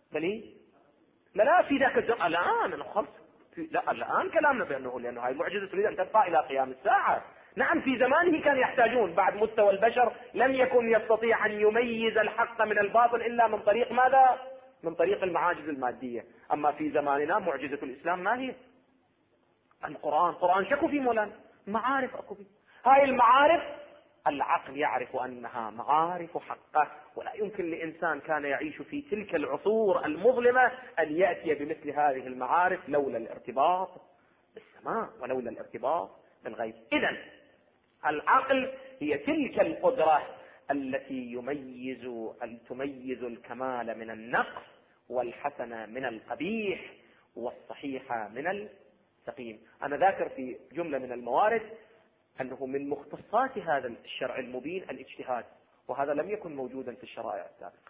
لا في ذاك الآن خلص، لا الآن كلامنا بأنه لأنه هاي المعجزة تريد أن تبقى إلى قيام الساعة. نعم في زمانه كان يحتاجون، بعد مستوى البشر لم يكن يستطيع أن يميز الحق من الباطل إلا من طريق ماذا؟ من طريق المعاجز المادية. أما في زماننا معجزة الإسلام ما هي؟ القرآن شكوا في مولانا، معارف أكو فيه. هاي المعارف العقل يعرف أنها معارف حقه، ولا يمكن لإنسان كان يعيش في تلك العصور المظلمة أن يأتي بمثل هذه المعارف لولا الارتباط بالسماء ولولا الارتباط بالغيب. إذن العقل هي تلك القدرة التي تميز الكمال من النقص، والحسن من القبيح، والصحيح من السقيم. أنا ذاكر في جملة من الموارد أنه من مختصات هذا الشرع المبين الاجتهاد، وهذا لم يكن موجودا في الشرائع السابقة.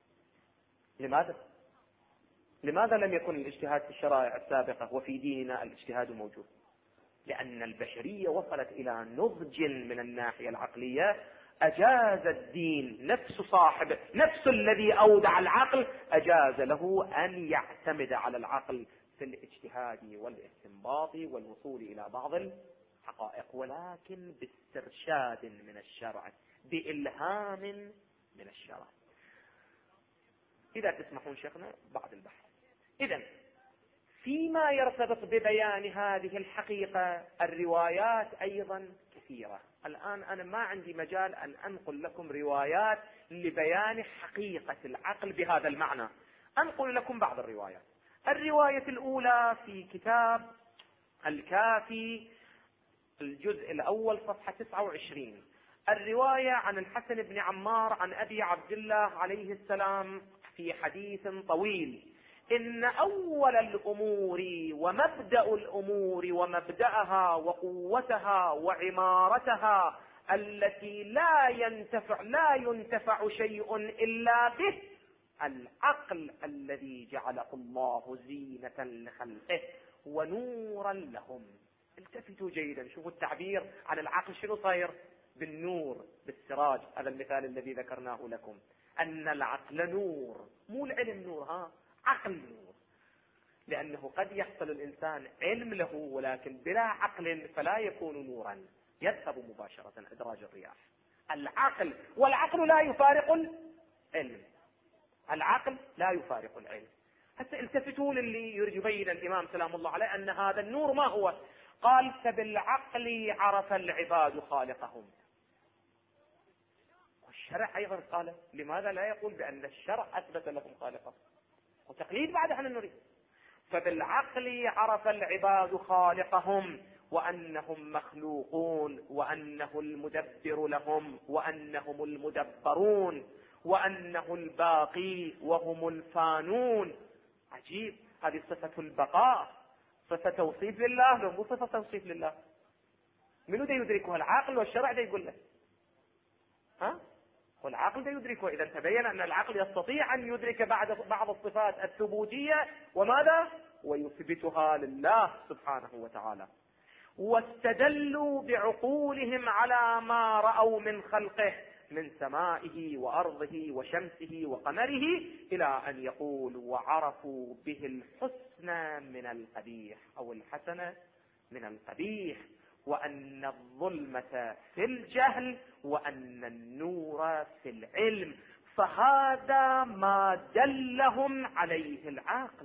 لماذا لم يكن الاجتهاد في الشرائع السابقة وفي ديننا الاجتهاد موجود؟ لأن البشرية وصلت إلى نضج من الناحية العقلية، أجاز الدين نفس الذي أودع العقل أجاز له أن يعتمد على العقل في الاجتهاد والاستنباط والوصول إلى بعض الحقائق، ولكن باسترشاد من الشرع، بإلهام من الشرع. إذا تسمحون شيخنا بعد البحث. إذن فيما يرتبط ببيان هذه الحقيقة الروايات أيضا كثيرة. الآن أنا ما عندي مجال أن أنقل لكم روايات لبيان حقيقة العقل بهذا المعنى، أنقل لكم بعض الروايات. الرواية الأولى في كتاب الكافي الجزء الأول صفحة 29، الرواية عن الحسن بن عمار عن أبي عبد الله عليه السلام في حديث طويل: إن أول الأمور ومبدأ الأمور ومبدأها وقوتها وعمارتها التي لا ينتفع شيء إلا به العقل الذي جعله الله زينة لخلقه ونورا لهم. التفتوا جيدا، شوفوا التعبير عن العقل شنو صاير؟ بالنور، بالسراج. هذا المثال الذي ذكرناه لكم، أن العقل نور، مو العلم نور، عقل نور. لأنه قد يحصل الإنسان علم له ولكن بلا عقل فلا يكون نورا، يذهب مباشرة إدراج الرياح. العقل، والعقل لا يفارق العلم، العقل لا يفارق العلم. حتى التفتوا للي يريد يبين الإمام سلام الله عليه أن هذا النور ما هو. قال: فبالعقل عرف العباد خالقهم. والشرع أيضا قال، لماذا لا يقول بأن الشرع أثبت لهم خالقهم؟ وتقليد بعد عن النريد. فبالعقل عرف العباد خالقهم وأنهم مخلوقون وأنه المدبر لهم وأنهم المدبرون وأنه الباقي وهم الفانون. عجيب، هذه صفة البقاء، صفة توصيف لله، لو مو صفة توصيف لله. منو دا يدركها؟ العقل والشرع دا يقول له، والعقل دا يدركه. إذا تبين أن العقل يستطيع أن يدرك بعض الصفات الثبوتية، وماذا؟ ويثبتها لله سبحانه وتعالى. واستدلوا بعقولهم على ما رأوا من خلقه من سمائه وأرضه وشمسه وقمره، إلى أن يقول: وعرفوا به الحسن من القبيح، أو الحسن من القبيح، وأن الظلمة في الجهل وأن النور في العلم. فهذا ما دلهم عليه العقل.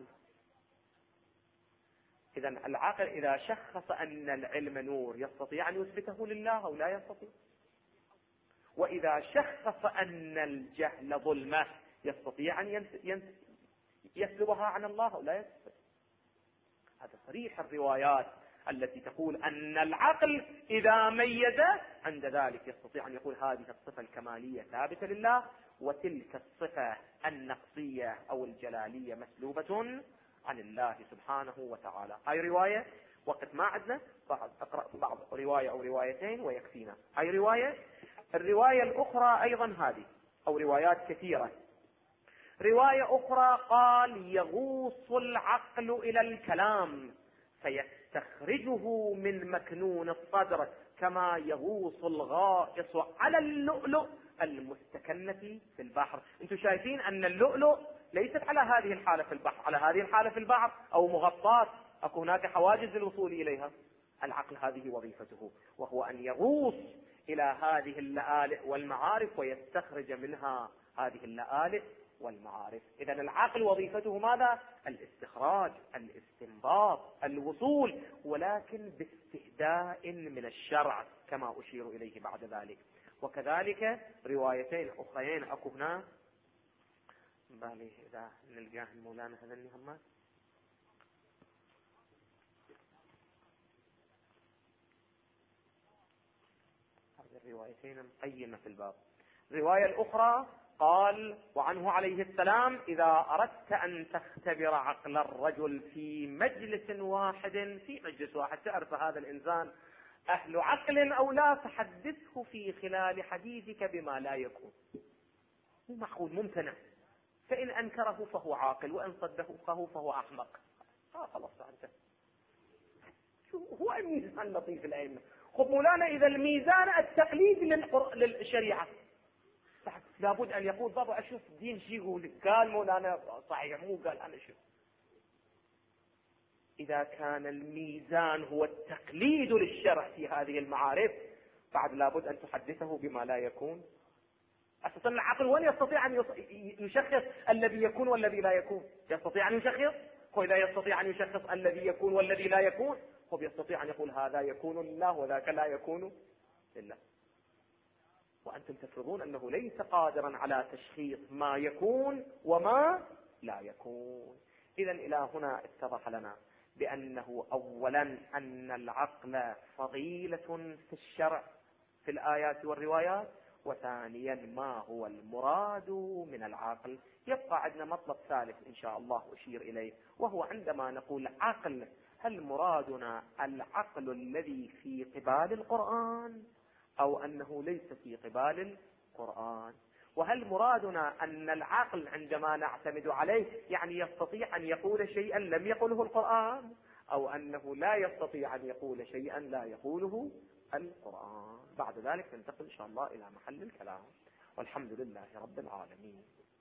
إذا العقل إذا شخص أن العلم نور يستطيع أن يثبته لله أو لا يستطيع؟ وإذا شخص أن الجهل ظلمة يستطيع أن يسلبها عن الله أو لا يستطيع؟ هذا صريح الروايات التي تقول أن العقل إذا ميز عند ذلك يستطيع أن يقول هذه الصفة الكمالية ثابتة لله، وتلك الصفة النقصية أو الجلالية مسلوبة عن الله سبحانه وتعالى. هاي رواية، وقت ما عندنا أقرأ بعض رواية أو روايتين ويكفينا. هاي رواية. الرواية الأخرى أيضا هذه، أو روايات كثيرة. رواية أخرى قال: يغوص العقل إلى الكلام فيستخرجه من مكنون الصدر كما يغوص الغائص على اللؤلؤ المستكنة في البحر. انتم شايفين أن اللؤلؤ ليست على هذه الحالة في البحر، على هذه الحالة في البحر أو مغطاة، أكو هناك حواجز للوصول إليها. العقل هذه وظيفته، وهو أن يغوص إلى هذه اللآلئ والمعارف ويستخرج منها هذه اللآلئ والمعارف. إذا العقل وظيفته ماذا؟ الاستخراج، الاستنباط، الوصول، ولكن باستهداء من الشرع كما أشير إليه بعد ذلك. وكذلك روايتين أخرين أكو هنا، بالي إذا نلقاه مولانا هذا النهمات. هذه الروايتين مقيمة في الباب. الرواية الأخرى قال: وعنه عليه السلام: إذا أردت أن تختبر عقل الرجل في مجلس واحد، في مجلس واحد تعرف هذا الإنسان أهل عقل أو لا، فحدثه في خلال حديثك بما لا يكون. مو معقول، ممتنع. فإن أنكره فهو عاقل، وإن صدقه فهو أحمق. خلاص أنت. هو الميزان لطيف الأئمة. خب مولانا، إذا الميزان التقليد للشريعة، لابد أن يقول بابا أشوف دين شي يقول، قال مولانا صحيح، مو قال أنا شوف. إذا كان الميزان هو التقليد للشرع في هذه المعارف، بعد لابد أن تحدثه بما لا يكون. أساسا العقل وين يستطيع أن يشخص الذي يكون والذي لا يكون؟ يستطيع أن يشخص؟
وإذا يستطيع أن يشخص الذي يكون والذي لا يكون، هو يستطيع أن يقول هذا يكون لله وذاك لا يكون لله. وأنتم تفرضون أنه ليس قادرا على تشخيص ما يكون وما لا يكون. إذن إلى هنا اتضح لنا بأنه أولا أن العقل فضيلة في الشرع في الآيات والروايات، وثانيا ما هو المراد من العقل. يبقى عندنا مطلب ثالث إن شاء الله أشير إليه، وهو عندما نقول عقل، هل مرادنا العقل الذي في قبال القرآن أو أنه ليس في قبال القرآن؟ وهل مرادنا أن العقل عندما نعتمد عليه يعني يستطيع أن يقول شيئا لم يقله القرآن، أو أنه لا يستطيع أن يقول شيئا لا يقوله القرآن؟ بعد ذلك ننتقل إن شاء الله إلى محل الكلام، والحمد لله رب العالمين.